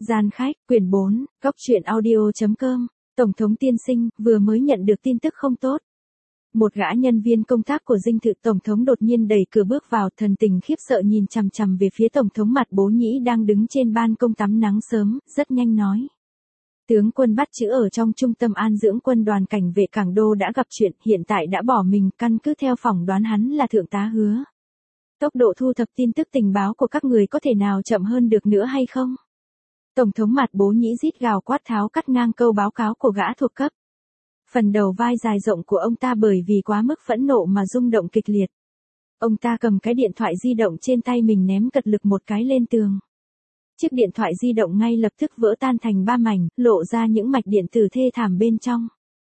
Gian khách, quyển 4, góc truyện audio.com, Tổng thống tiên sinh, vừa mới nhận được tin tức không tốt. Một gã nhân viên công tác của dinh thự Tổng thống đột nhiên đẩy cửa bước vào, thần tình khiếp sợ nhìn chằm chằm về phía Tổng thống Mạt Bố Nhĩ đang đứng trên ban công tắm nắng sớm, rất nhanh nói. Tướng quân bắt chữ ở trong trung tâm an dưỡng quân đoàn cảnh vệ Cảng Đô đã gặp chuyện, hiện tại đã bỏ mình, căn cứ theo phỏng đoán hắn là thượng tá Hứa. Tốc độ thu thập tin tức tình báo của các người có thể nào chậm hơn được nữa hay không? Tổng thống Mạt Bố Nhĩ rít gào quát tháo cắt ngang câu báo cáo của gã thuộc cấp. Phần đầu vai dài rộng của ông ta bởi vì quá mức phẫn nộ mà rung động kịch liệt. Ông ta cầm cái điện thoại di động trên tay mình ném cật lực một cái lên tường. Chiếc điện thoại di động ngay lập tức vỡ tan thành 3 mảnh, lộ ra những mạch điện tử thê thảm bên trong.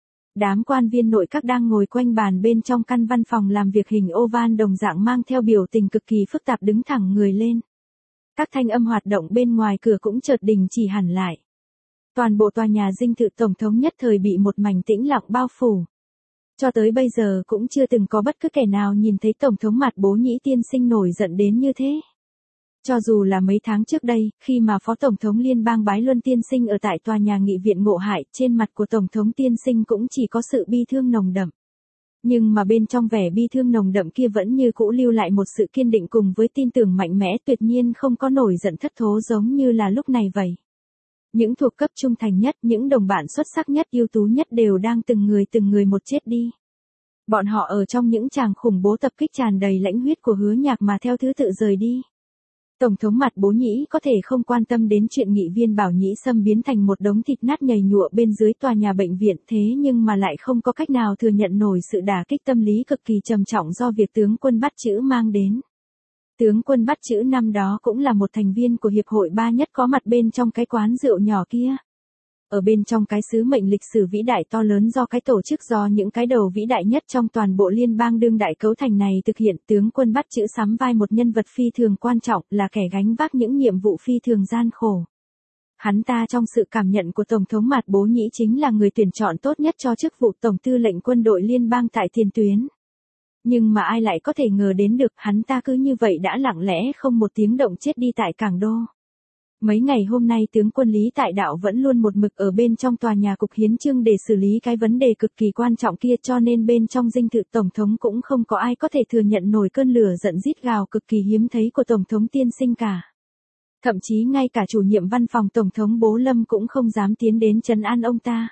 Đám quan viên nội các đang ngồi quanh bàn bên trong căn văn phòng làm việc hình oval đồng dạng mang theo biểu tình cực kỳ phức tạp đứng thẳng người lên. Các thanh âm hoạt động bên ngoài cửa cũng chợt đình chỉ hẳn lại. Toàn bộ tòa nhà dinh thự Tổng thống nhất thời bị một mảnh tĩnh lặng bao phủ. Cho tới bây giờ cũng chưa từng có bất cứ kẻ nào nhìn thấy Tổng thống Mạt Bố Nhĩ tiên sinh nổi giận đến như thế. Cho dù là mấy tháng trước đây, khi mà Phó Tổng thống Liên bang Bái Luân tiên sinh ở tại tòa nhà nghị viện Ngộ Hại, trên mặt của Tổng thống tiên sinh cũng chỉ có sự bi thương nồng đậm. Nhưng mà bên trong vẻ bi thương nồng đậm kia vẫn như cũ lưu lại một sự kiên định cùng với tin tưởng mạnh mẽ, tuyệt nhiên không có nổi giận thất thố giống như là lúc này vậy. Những thuộc cấp trung thành nhất, những đồng bạn xuất sắc nhất, ưu tú nhất đều đang từng người một chết đi. Bọn họ ở trong những tràng khủng bố tập kích tràn đầy lãnh huyết của Hứa Nhạc mà theo thứ tự rời đi. Tổng thống Mạt Bố Nhĩ có thể không quan tâm đến chuyện nghị viên Bảo Nhĩ Sâm biến thành một đống thịt nát nhầy nhụa bên dưới tòa nhà bệnh viện, thế nhưng mà lại không có cách nào thừa nhận nổi sự đả kích tâm lý cực kỳ trầm trọng do việc tướng quân bắt chữ mang đến. Tướng quân bắt chữ năm đó cũng là một thành viên của hiệp hội ba nhất có mặt bên trong cái quán rượu nhỏ kia. Ở bên trong cái sứ mệnh lịch sử vĩ đại to lớn do cái tổ chức do những cái đầu vĩ đại nhất trong toàn bộ liên bang đương đại cấu thành này thực hiện, tướng quân bắt chữ sắm vai một nhân vật phi thường quan trọng, là kẻ gánh vác những nhiệm vụ phi thường gian khổ. Hắn ta trong sự cảm nhận của Tổng thống Mạt Bố Nhĩ chính là người tuyển chọn tốt nhất cho chức vụ Tổng tư lệnh quân đội liên bang tại tiền tuyến. Nhưng mà ai lại có thể ngờ đến được, hắn ta cứ như vậy đã lặng lẽ không một tiếng động chết đi tại Cảng Đô. Mấy ngày hôm nay tướng quân Lý Tại Đạo vẫn luôn một mực ở bên trong tòa nhà cục hiến chương để xử lý cái vấn đề cực kỳ quan trọng kia, cho nên bên trong dinh thự Tổng thống cũng không có ai có thể thừa nhận nổi cơn lửa giận rít gào cực kỳ hiếm thấy của Tổng thống tiên sinh cả. Thậm chí ngay cả chủ nhiệm văn phòng Tổng thống Bố Lâm cũng không dám tiến đến trấn an ông ta.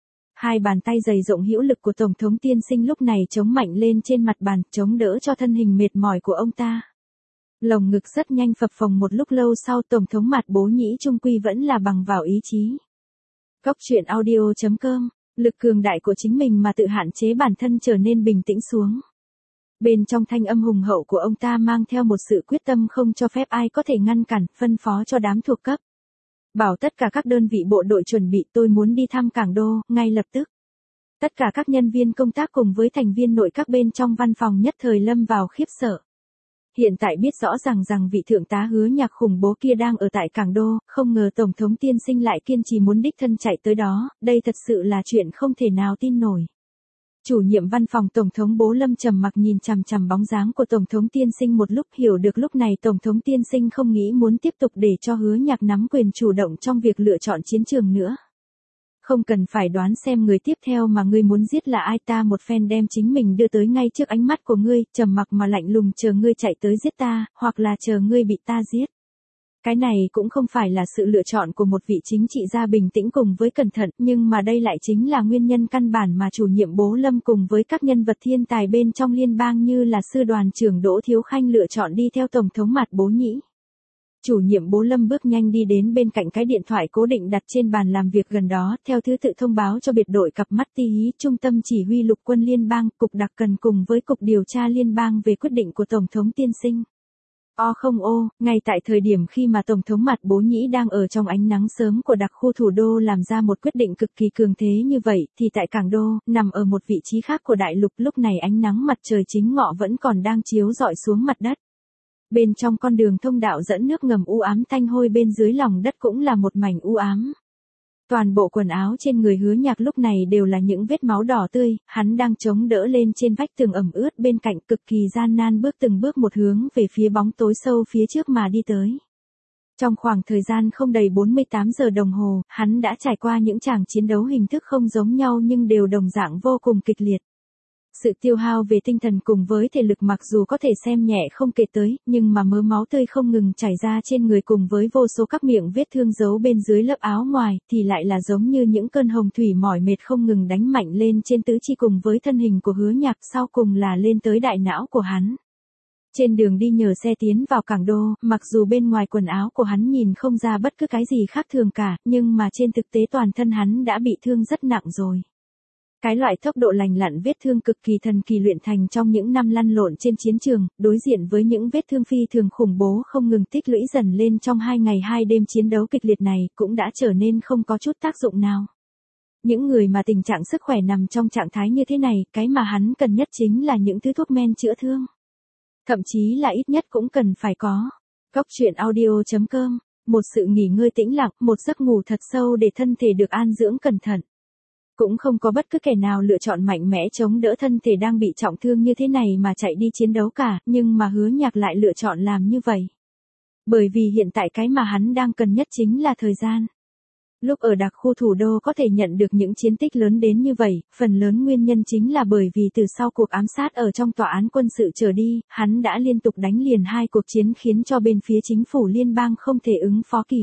Hai bàn tay dày rộng hữu lực của Tổng thống tiên sinh lúc này chống mạnh lên trên mặt bàn, chống đỡ cho thân hình mệt mỏi của ông ta. Lồng ngực rất nhanh phập phồng, một lúc lâu sau Tổng thống Mạt Bố Nhĩ chung quy vẫn là bằng vào ý chí. Góc truyện audio.com, lực cường đại của chính mình mà tự hạn chế bản thân trở nên bình tĩnh xuống. Bên trong thanh âm hùng hậu của ông ta mang theo một sự quyết tâm không cho phép ai có thể ngăn cản, phân phó cho đám thuộc cấp. Bảo tất cả các đơn vị bộ đội chuẩn bị, tôi muốn đi thăm Cảng Đô, ngay lập tức. Tất cả các nhân viên công tác cùng với thành viên nội các bên trong văn phòng nhất thời lâm vào khiếp sợ. Hiện tại biết rõ rằng vị thượng tá Hứa Nhạc khủng bố kia đang ở tại Cảng Đô, không ngờ Tổng thống tiên sinh lại kiên trì muốn đích thân chạy tới đó, đây thật sự là chuyện không thể nào tin nổi. Chủ nhiệm văn phòng Tổng thống Bố Lâm trầm mặc nhìn chằm chằm bóng dáng của Tổng thống tiên sinh một lúc, hiểu được lúc này Tổng thống tiên sinh không nghĩ muốn tiếp tục để cho Hứa Nhạc nắm quyền chủ động trong việc lựa chọn chiến trường nữa. Không cần phải đoán xem người tiếp theo mà ngươi muốn giết là ai, ta một phen đem chính mình đưa tới ngay trước ánh mắt của ngươi, trầm mặc mà lạnh lùng chờ ngươi chạy tới giết ta, hoặc là chờ ngươi bị ta giết. Cái này cũng không phải là sự lựa chọn của một vị chính trị gia bình tĩnh cùng với cẩn thận, nhưng mà đây lại chính là nguyên nhân căn bản mà chủ nhiệm Bố Lâm cùng với các nhân vật thiên tài bên trong liên bang như là sư đoàn trưởng Đỗ Thiếu Khanh lựa chọn đi theo Tổng thống Mạt Bố Nhĩ. Chủ nhiệm Bố Lâm bước nhanh đi đến bên cạnh cái điện thoại cố định đặt trên bàn làm việc gần đó, theo thứ tự thông báo cho biệt đội cặp mắt tí hí, trung tâm chỉ huy lục quân liên bang, cục đặc cần cùng với cục điều tra liên bang về quyết định của Tổng thống tiên sinh. Ngay tại thời điểm khi mà Tổng thống Mạt Bố Nhĩ đang ở trong ánh nắng sớm của đặc khu thủ đô làm ra một quyết định cực kỳ cường thế như vậy, thì tại Cảng Đô, nằm ở một vị trí khác của đại lục, lúc này ánh nắng mặt trời chính ngọ vẫn còn đang chiếu rọi xuống mặt đất. Bên trong con đường thông đạo dẫn nước ngầm u ám tanh hôi, bên dưới lòng đất cũng là một mảnh u ám. Toàn bộ quần áo trên người Hứa Nhạc lúc này đều là những vết máu đỏ tươi, hắn đang chống đỡ lên trên vách tường ẩm ướt bên cạnh, cực kỳ gian nan bước từng bước một hướng về phía bóng tối sâu phía trước mà đi tới. Trong khoảng thời gian không đầy 48 giờ đồng hồ, hắn đã trải qua những tràng chiến đấu hình thức không giống nhau nhưng đều đồng dạng vô cùng kịch liệt. Sự tiêu hao về tinh thần cùng với thể lực mặc dù có thể xem nhẹ không kể tới, nhưng mà mớ máu tươi không ngừng chảy ra trên người cùng với vô số các miệng vết thương giấu bên dưới lớp áo ngoài, thì lại là giống như những cơn hồng thủy mỏi mệt không ngừng đánh mạnh lên trên tứ chi cùng với thân hình của Hứa Nhạc, sau cùng là lên tới đại não của hắn. Trên đường đi nhờ xe tiến vào Cảng Đô, mặc dù bên ngoài quần áo của hắn nhìn không ra bất cứ cái gì khác thường cả, nhưng mà trên thực tế toàn thân hắn đã bị thương rất nặng rồi. Cái loại tốc độ lành lặn vết thương cực kỳ thần kỳ luyện thành trong những năm lăn lộn trên chiến trường, đối diện với những vết thương phi thường khủng bố không ngừng tích lũy dần lên trong 2 ngày 2 đêm chiến đấu kịch liệt này, cũng đã trở nên không có chút tác dụng nào. Những người mà tình trạng sức khỏe nằm trong trạng thái như thế này, cái mà hắn cần nhất chính là những thứ thuốc men chữa thương. Thậm chí là ít nhất cũng cần phải có. Góc truyện audio.com, một sự nghỉ ngơi tĩnh lặng, một giấc ngủ thật sâu để thân thể được an dưỡng cẩn thận. Cũng không có bất cứ kẻ nào lựa chọn mạnh mẽ chống đỡ thân thể đang bị trọng thương như thế này mà chạy đi chiến đấu cả, nhưng mà Hứa Nhạc lại lựa chọn làm như vậy. Bởi vì hiện tại cái mà hắn đang cần nhất chính là thời gian. Lúc ở đặc khu thủ đô có thể nhận được những chiến tích lớn đến như vậy, phần lớn nguyên nhân chính là bởi vì từ sau cuộc ám sát ở trong tòa án quân sự trở đi, hắn đã liên tục đánh liền 2 cuộc chiến khiến cho bên phía chính phủ liên bang không thể ứng phó kịp.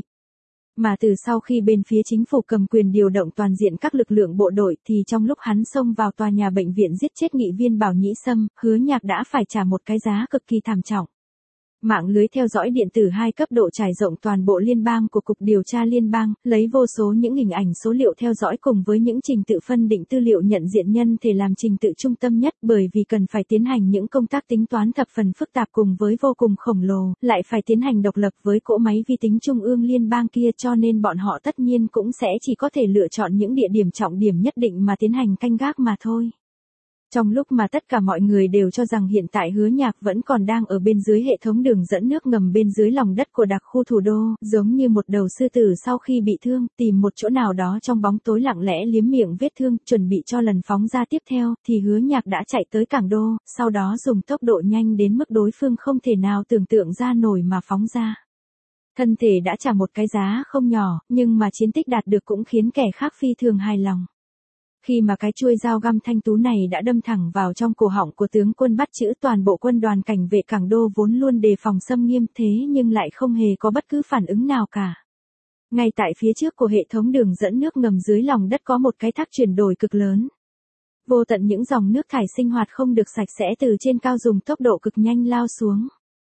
Mà từ sau khi bên phía chính phủ cầm quyền điều động toàn diện các lực lượng bộ đội thì trong lúc hắn xông vào tòa nhà bệnh viện giết chết nghị viên Bảo Nhĩ Sâm, Hứa Nhạc đã phải trả một cái giá cực kỳ thảm trọng. Mạng lưới theo dõi điện tử 2 cấp độ trải rộng toàn bộ liên bang của Cục Điều tra Liên bang, lấy vô số những hình ảnh số liệu theo dõi cùng với những trình tự phân định tư liệu nhận diện nhân thể làm trình tự trung tâm nhất, bởi vì cần phải tiến hành những công tác tính toán thập phần phức tạp cùng với vô cùng khổng lồ, lại phải tiến hành độc lập với cỗ máy vi tính trung ương liên bang kia, cho nên bọn họ tất nhiên cũng sẽ chỉ có thể lựa chọn những địa điểm trọng điểm nhất định mà tiến hành canh gác mà thôi. Trong lúc mà tất cả mọi người đều cho rằng hiện tại Hứa Nhạc vẫn còn đang ở bên dưới hệ thống đường dẫn nước ngầm bên dưới lòng đất của đặc khu thủ đô, giống như một đầu sư tử sau khi bị thương, tìm một chỗ nào đó trong bóng tối lặng lẽ liếm miệng vết thương, chuẩn bị cho lần phóng ra tiếp theo, thì Hứa Nhạc đã chạy tới Cảng Đô, sau đó dùng tốc độ nhanh đến mức đối phương không thể nào tưởng tượng ra nổi mà phóng ra. Thân thể đã trả một cái giá không nhỏ, nhưng mà chiến tích đạt được cũng khiến kẻ khác phi thường hài lòng. Khi mà cái chuôi dao găm thanh tú này đã đâm thẳng vào trong cổ họng của tướng quân bắt chữ, toàn bộ quân đoàn cảnh vệ Cảng Đô vốn luôn đề phòng xâm nghiêm thế nhưng lại không hề có bất cứ phản ứng nào cả. Ngay tại phía trước của hệ thống đường dẫn nước ngầm dưới lòng đất có một cái thác chuyển đổi cực lớn. Vô tận những dòng nước thải sinh hoạt không được sạch sẽ từ trên cao dùng tốc độ cực nhanh lao xuống.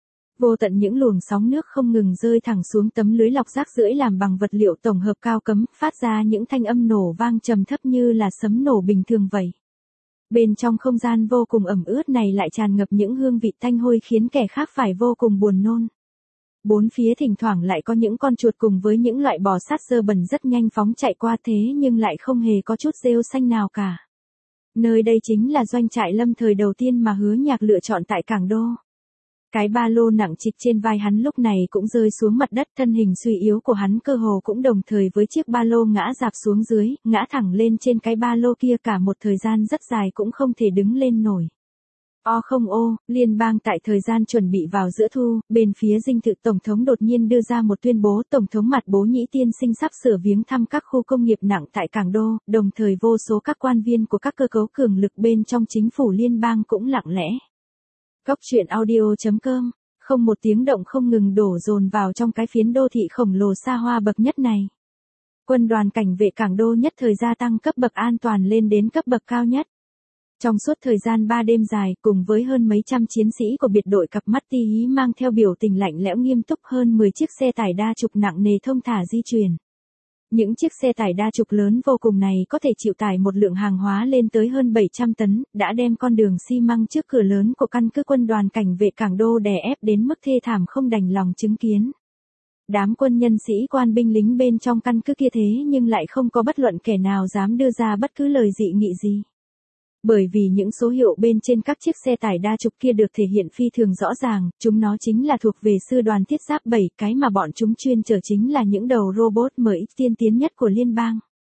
Vô tận những luồng sóng nước không ngừng rơi thẳng xuống tấm lưới lọc rác rưởi làm bằng vật liệu tổng hợp cao cấm, phát ra những thanh âm nổ vang trầm thấp như là sấm nổ bình thường vậy. Bên trong không gian vô cùng ẩm ướt này lại tràn ngập những hương vị tanh hôi khiến kẻ khác phải vô cùng buồn nôn. Bốn phía thỉnh thoảng lại có những con chuột cùng với những loại bò sát dơ bẩn rất nhanh phóng chạy qua thế nhưng lại không hề có chút rêu xanh nào cả. Nơi đây chính là doanh trại lâm thời đầu tiên mà Hứa Nhạc lựa chọn tại Cảng Đô. Cái ba lô nặng trịch trên vai hắn lúc này cũng rơi xuống mặt đất, thân hình suy yếu của hắn cơ hồ cũng đồng thời với chiếc ba lô ngã rạp xuống dưới, ngã thẳng lên trên cái ba lô kia, cả một thời gian rất dài cũng không thể đứng lên nổi. Liên bang tại thời gian chuẩn bị vào giữa thu, bên phía dinh thự Tổng thống đột nhiên đưa ra một tuyên bố. Tổng thống Mạt Bố Nhĩ tiên sinh sắp sửa viếng thăm các khu công nghiệp nặng tại Cảng Đô, đồng thời vô số các quan viên của các cơ cấu cường lực bên trong chính phủ liên bang cũng lặng lẽ. Góc truyện audio.com, không một tiếng động không ngừng đổ dồn vào trong cái phiến đô thị khổng lồ xa hoa bậc nhất này. Quân đoàn cảnh vệ Cảng Đô nhất thời gia tăng cấp bậc an toàn lên đến cấp bậc cao nhất. Trong suốt thời gian 3 đêm dài, cùng với hơn mấy trăm chiến sĩ của biệt đội cặp mắt ti hí mang theo biểu tình lạnh lẽo nghiêm túc, hơn 10 chiếc xe tải đa trục nặng nề thông thả di chuyển. Những chiếc xe tải đa trục lớn vô cùng này có thể chịu tải một lượng hàng hóa lên tới hơn 700 tấn, đã đem con đường xi măng trước cửa lớn của căn cứ quân đoàn cảnh vệ Cảng Đô đè ép đến mức thê thảm không đành lòng chứng kiến. Đám quân nhân sĩ quan binh lính bên trong căn cứ kia thế nhưng lại không có bất luận kẻ nào dám đưa ra bất cứ lời dị nghị gì. Bởi vì những số hiệu bên trên các chiếc xe tải đa trục kia được thể hiện phi thường rõ ràng, chúng nó chính là thuộc về sư đoàn thiết giáp 7, cái mà bọn chúng chuyên chở chính là những đầu robot mới tiên tiến nhất của liên bang.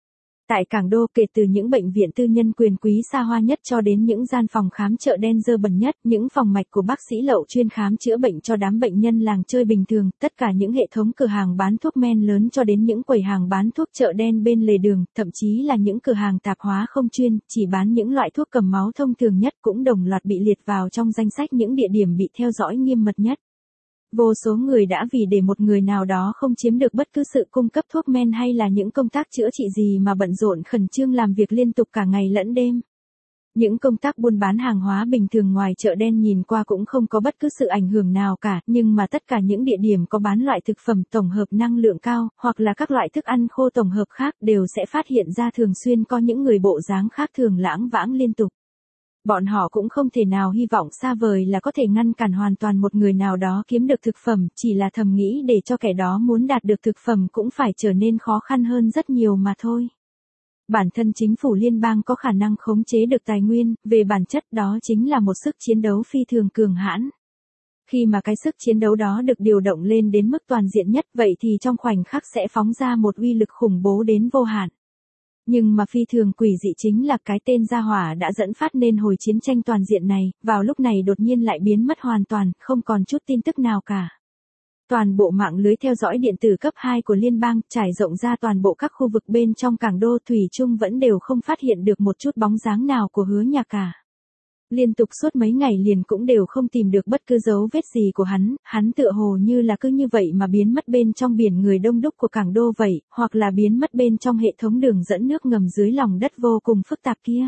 Tại Cảng Đô, kể từ những bệnh viện tư nhân quyền quý xa hoa nhất cho đến những gian phòng khám chợ đen dơ bẩn nhất, những phòng mạch của bác sĩ lậu chuyên khám chữa bệnh cho đám bệnh nhân làng chơi bình thường, tất cả những hệ thống cửa hàng bán thuốc men lớn cho đến những quầy hàng bán thuốc chợ đen bên lề đường, thậm chí là những cửa hàng tạp hóa không chuyên, chỉ bán những loại thuốc cầm máu thông thường nhất cũng đồng loạt bị liệt vào trong danh sách những địa điểm bị theo dõi nghiêm mật nhất. Vô số người đã vì để một người nào đó không chiếm được bất cứ sự cung cấp thuốc men hay là những công tác chữa trị gì mà bận rộn khẩn trương làm việc liên tục cả ngày lẫn đêm. Những công tác buôn bán hàng hóa bình thường ngoài chợ đen nhìn qua cũng không có bất cứ sự ảnh hưởng nào cả, nhưng mà tất cả những địa điểm có bán loại thực phẩm tổng hợp năng lượng cao, hoặc là các loại thức ăn khô tổng hợp khác đều sẽ phát hiện ra thường xuyên có những người bộ dáng khác thường lãng vãng liên tục. Bọn họ cũng không thể nào hy vọng xa vời là có thể ngăn cản hoàn toàn một người nào đó kiếm được thực phẩm, chỉ là thầm nghĩ để cho kẻ đó muốn đạt được thực phẩm cũng phải trở nên khó khăn hơn rất nhiều mà thôi. Bản thân chính phủ liên bang có khả năng khống chế được tài nguyên, về bản chất đó chính là một sức chiến đấu phi thường cường hãn. Khi mà cái sức chiến đấu đó được điều động lên đến mức toàn diện nhất, vậy thì trong khoảnh khắc sẽ phóng ra một uy lực khủng bố đến vô hạn. Nhưng mà phi thường quỷ dị chính là cái tên gia hỏa đã dẫn phát nên hồi chiến tranh toàn diện này, vào lúc này đột nhiên lại biến mất hoàn toàn, không còn chút tin tức nào cả. Toàn bộ mạng lưới theo dõi điện tử cấp 2 của liên bang, trải rộng ra toàn bộ các khu vực bên trong Cảng Đô, thủy chung vẫn đều không phát hiện được một chút bóng dáng nào của Hứa Nhạc cả. Liên tục suốt mấy ngày liền cũng đều không tìm được bất cứ dấu vết gì của hắn tựa hồ như là cứ như vậy mà biến mất bên trong biển người đông đúc của Cảng Đô vậy, hoặc là biến mất bên trong hệ thống đường dẫn nước ngầm dưới lòng đất vô cùng phức tạp kia.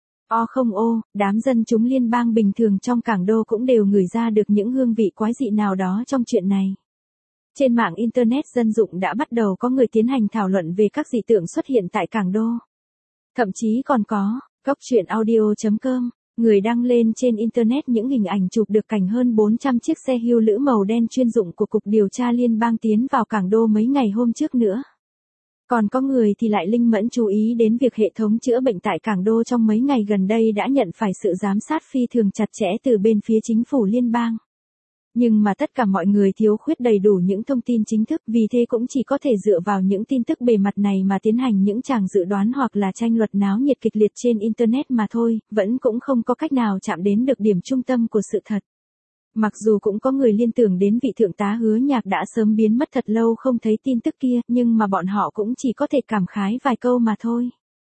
Đám dân chúng liên bang bình thường trong Cảng Đô cũng đều ngửi ra được những hương vị quái dị nào đó trong chuyện này. Trên mạng Internet dân dụng đã bắt đầu có người tiến hành thảo luận về các dị tượng xuất hiện tại Cảng Đô. Thậm chí còn có, goctruyện.audio.com, người đăng lên trên Internet những hình ảnh chụp được cảnh hơn 400 chiếc xe hưu lữ màu đen chuyên dụng của Cục Điều tra Liên bang tiến vào Cảng Đô mấy ngày hôm trước nữa. Còn có người thì lại linh mẫn chú ý đến việc hệ thống chữa bệnh tại Cảng Đô trong mấy ngày gần đây đã nhận phải sự giám sát phi thường chặt chẽ từ bên phía chính phủ liên bang. Nhưng mà tất cả mọi người thiếu khuyết đầy đủ những thông tin chính thức, vì thế cũng chỉ có thể dựa vào những tin tức bề mặt này mà tiến hành những tràng dự đoán hoặc là tranh luận náo nhiệt kịch liệt trên Internet mà thôi, vẫn cũng không có cách nào chạm đến được điểm trung tâm của sự thật. Mặc dù cũng có người liên tưởng đến vị thượng tá Hứa Nhạc đã sớm biến mất thật lâu không thấy tin tức kia, nhưng mà bọn họ cũng chỉ có thể cảm khái vài câu mà thôi.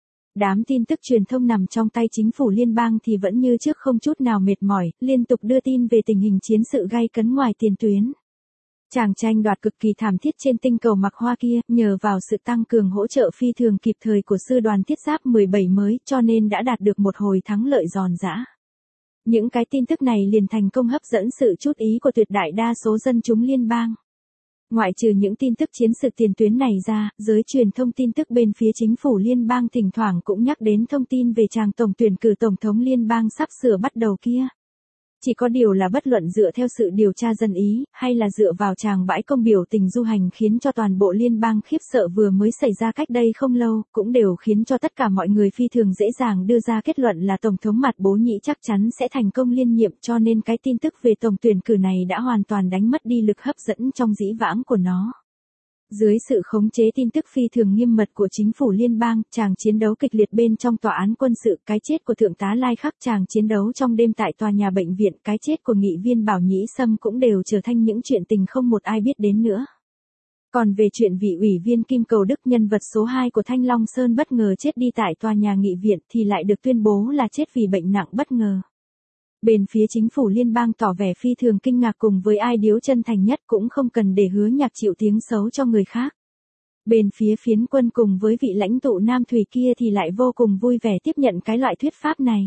Đám tin tức truyền thông nằm trong tay chính phủ liên bang thì vẫn như trước không chút nào mệt mỏi, liên tục đưa tin về tình hình chiến sự gay cấn ngoài tiền tuyến. Tràng tranh đoạt cực kỳ thảm thiết trên tinh cầu Mạc Hoa kia, nhờ vào sự tăng cường hỗ trợ phi thường kịp thời của sư đoàn thiết giáp 17 mới cho nên đã đạt được một hồi thắng lợi giòn giã. Những cái tin tức này liền thành công hấp dẫn sự chú ý của tuyệt đại đa số dân chúng liên bang. Ngoại trừ những tin tức chiến sự tiền tuyến này ra, giới truyền thông tin tức bên phía chính phủ liên bang thỉnh thoảng cũng nhắc đến thông tin về tràng tổng tuyển cử tổng thống liên bang sắp sửa bắt đầu kia. Chỉ có điều là bất luận dựa theo sự điều tra dân ý, hay là dựa vào tràng bãi công biểu tình du hành khiến cho toàn bộ liên bang khiếp sợ vừa mới xảy ra cách đây không lâu, cũng đều khiến cho tất cả mọi người phi thường dễ dàng đưa ra kết luận là Tổng thống Mạt Bố Nhĩ chắc chắn sẽ thành công liên nhiệm, cho nên cái tin tức về tổng tuyển cử này đã hoàn toàn đánh mất đi lực hấp dẫn trong dĩ vãng của nó. Dưới sự khống chế tin tức phi thường nghiêm mật của chính phủ liên bang, tràng chiến đấu kịch liệt bên trong tòa án quân sự, cái chết của thượng tá Lai Khắc, tràng chiến đấu trong đêm tại tòa nhà bệnh viện, cái chết của nghị viên Bảo Nhĩ Sâm cũng đều trở thành những chuyện tình không một ai biết đến nữa. Còn về chuyện vị ủy viên Kim Cầu Đức, nhân vật số 2 của Thanh Long Sơn bất ngờ chết đi tại tòa nhà nghị viện thì lại được tuyên bố là chết vì bệnh nặng bất ngờ. Bên phía chính phủ liên bang tỏ vẻ phi thường kinh ngạc cùng với ai điếu chân thành nhất, cũng không cần để Hứa Nhạc chịu tiếng xấu cho người khác. Bên phía phiến quân cùng với vị lãnh tụ Nam Thùy kia thì lại vô cùng vui vẻ tiếp nhận cái loại thuyết pháp này.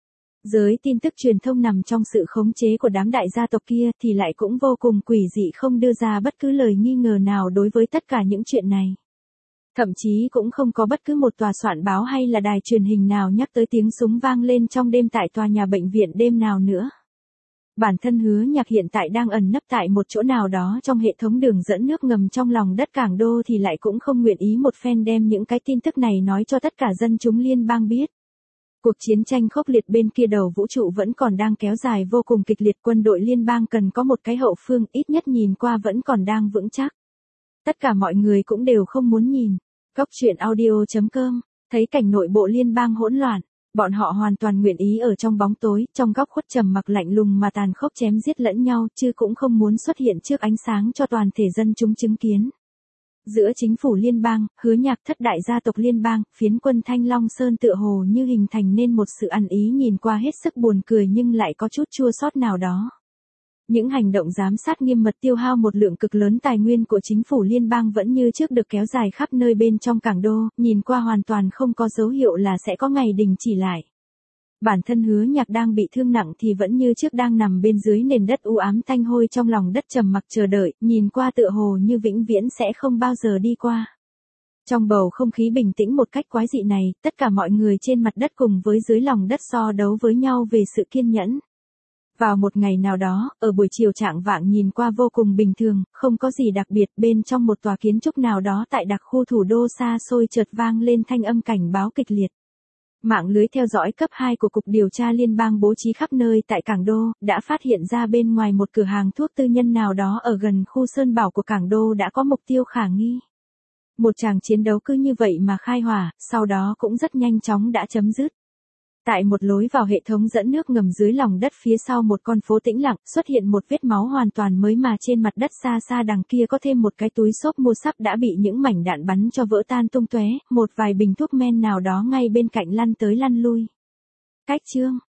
Giới tin tức truyền thông nằm trong sự khống chế của đám đại gia tộc kia thì lại cũng vô cùng quỷ dị, không đưa ra bất cứ lời nghi ngờ nào đối với tất cả những chuyện này. Thậm chí cũng không có bất cứ một tòa soạn báo hay là đài truyền hình nào nhắc tới tiếng súng vang lên trong đêm tại tòa nhà bệnh viện đêm nào nữa. Bản thân Hứa Nhạc hiện tại đang ẩn nấp tại một chỗ nào đó trong hệ thống đường dẫn nước ngầm trong lòng đất Cảng Đô thì lại cũng không nguyện ý một phen đem những cái tin tức này nói cho tất cả dân chúng liên bang biết. Cuộc chiến tranh khốc liệt bên kia đầu vũ trụ vẫn còn đang kéo dài vô cùng kịch liệt, quân đội liên bang cần có một cái hậu phương, ít nhất nhìn qua vẫn còn đang vững chắc. Tất cả mọi người cũng đều không muốn nhìn. Goctruyện.audio.com Thấy cảnh nội bộ liên bang hỗn loạn, bọn họ hoàn toàn nguyện ý ở trong bóng tối, trong góc khuất trầm mặc lạnh lùng mà tàn khốc chém giết lẫn nhau, chứ cũng không muốn xuất hiện trước ánh sáng cho toàn thể dân chúng chứng kiến. Giữa chính phủ liên bang, Hứa Nhạc thất đại gia tộc liên bang, phiến quân Thanh Long Sơn tựa hồ như hình thành nên một sự ăn ý nhìn qua hết sức buồn cười nhưng lại có chút chua xót nào đó. Những hành động giám sát nghiêm mật tiêu hao một lượng cực lớn tài nguyên của chính phủ liên bang vẫn như trước được kéo dài khắp nơi bên trong cảng đô, nhìn qua hoàn toàn không có dấu hiệu là sẽ có ngày đình chỉ lại. Bản thân Hứa Nhạc đang bị thương nặng thì vẫn như trước đang nằm bên dưới nền đất u ám tanh hôi trong lòng đất trầm mặc chờ đợi, nhìn qua tựa hồ như vĩnh viễn sẽ không bao giờ đi qua. Trong bầu không khí bình tĩnh một cách quái dị này, tất cả mọi người trên mặt đất cùng với dưới lòng đất so đấu với nhau về sự kiên nhẫn. Vào một ngày nào đó, ở buổi chiều chạng vạng nhìn qua vô cùng bình thường, không có gì đặc biệt, bên trong một tòa kiến trúc nào đó tại đặc khu thủ đô xa xôi chợt vang lên thanh âm cảnh báo kịch liệt. Mạng lưới theo dõi cấp 2 của Cục Điều tra Liên bang bố trí khắp nơi tại Cảng Đô, đã phát hiện ra bên ngoài một cửa hàng thuốc tư nhân nào đó ở gần khu Sơn Bảo của Cảng Đô đã có mục tiêu khả nghi. Một tràng chiến đấu cứ như vậy mà khai hỏa, sau đó cũng rất nhanh chóng đã chấm dứt. Tại một lối vào hệ thống dẫn nước ngầm dưới lòng đất phía sau một con phố tĩnh lặng, xuất hiện một vết máu hoàn toàn mới mà trên mặt đất xa xa đằng kia có thêm một cái túi xốp mua sắp đã bị những mảnh đạn bắn cho vỡ tan tung tóe, một vài bình thuốc men nào đó ngay bên cạnh lăn tới lăn lui. Cách chương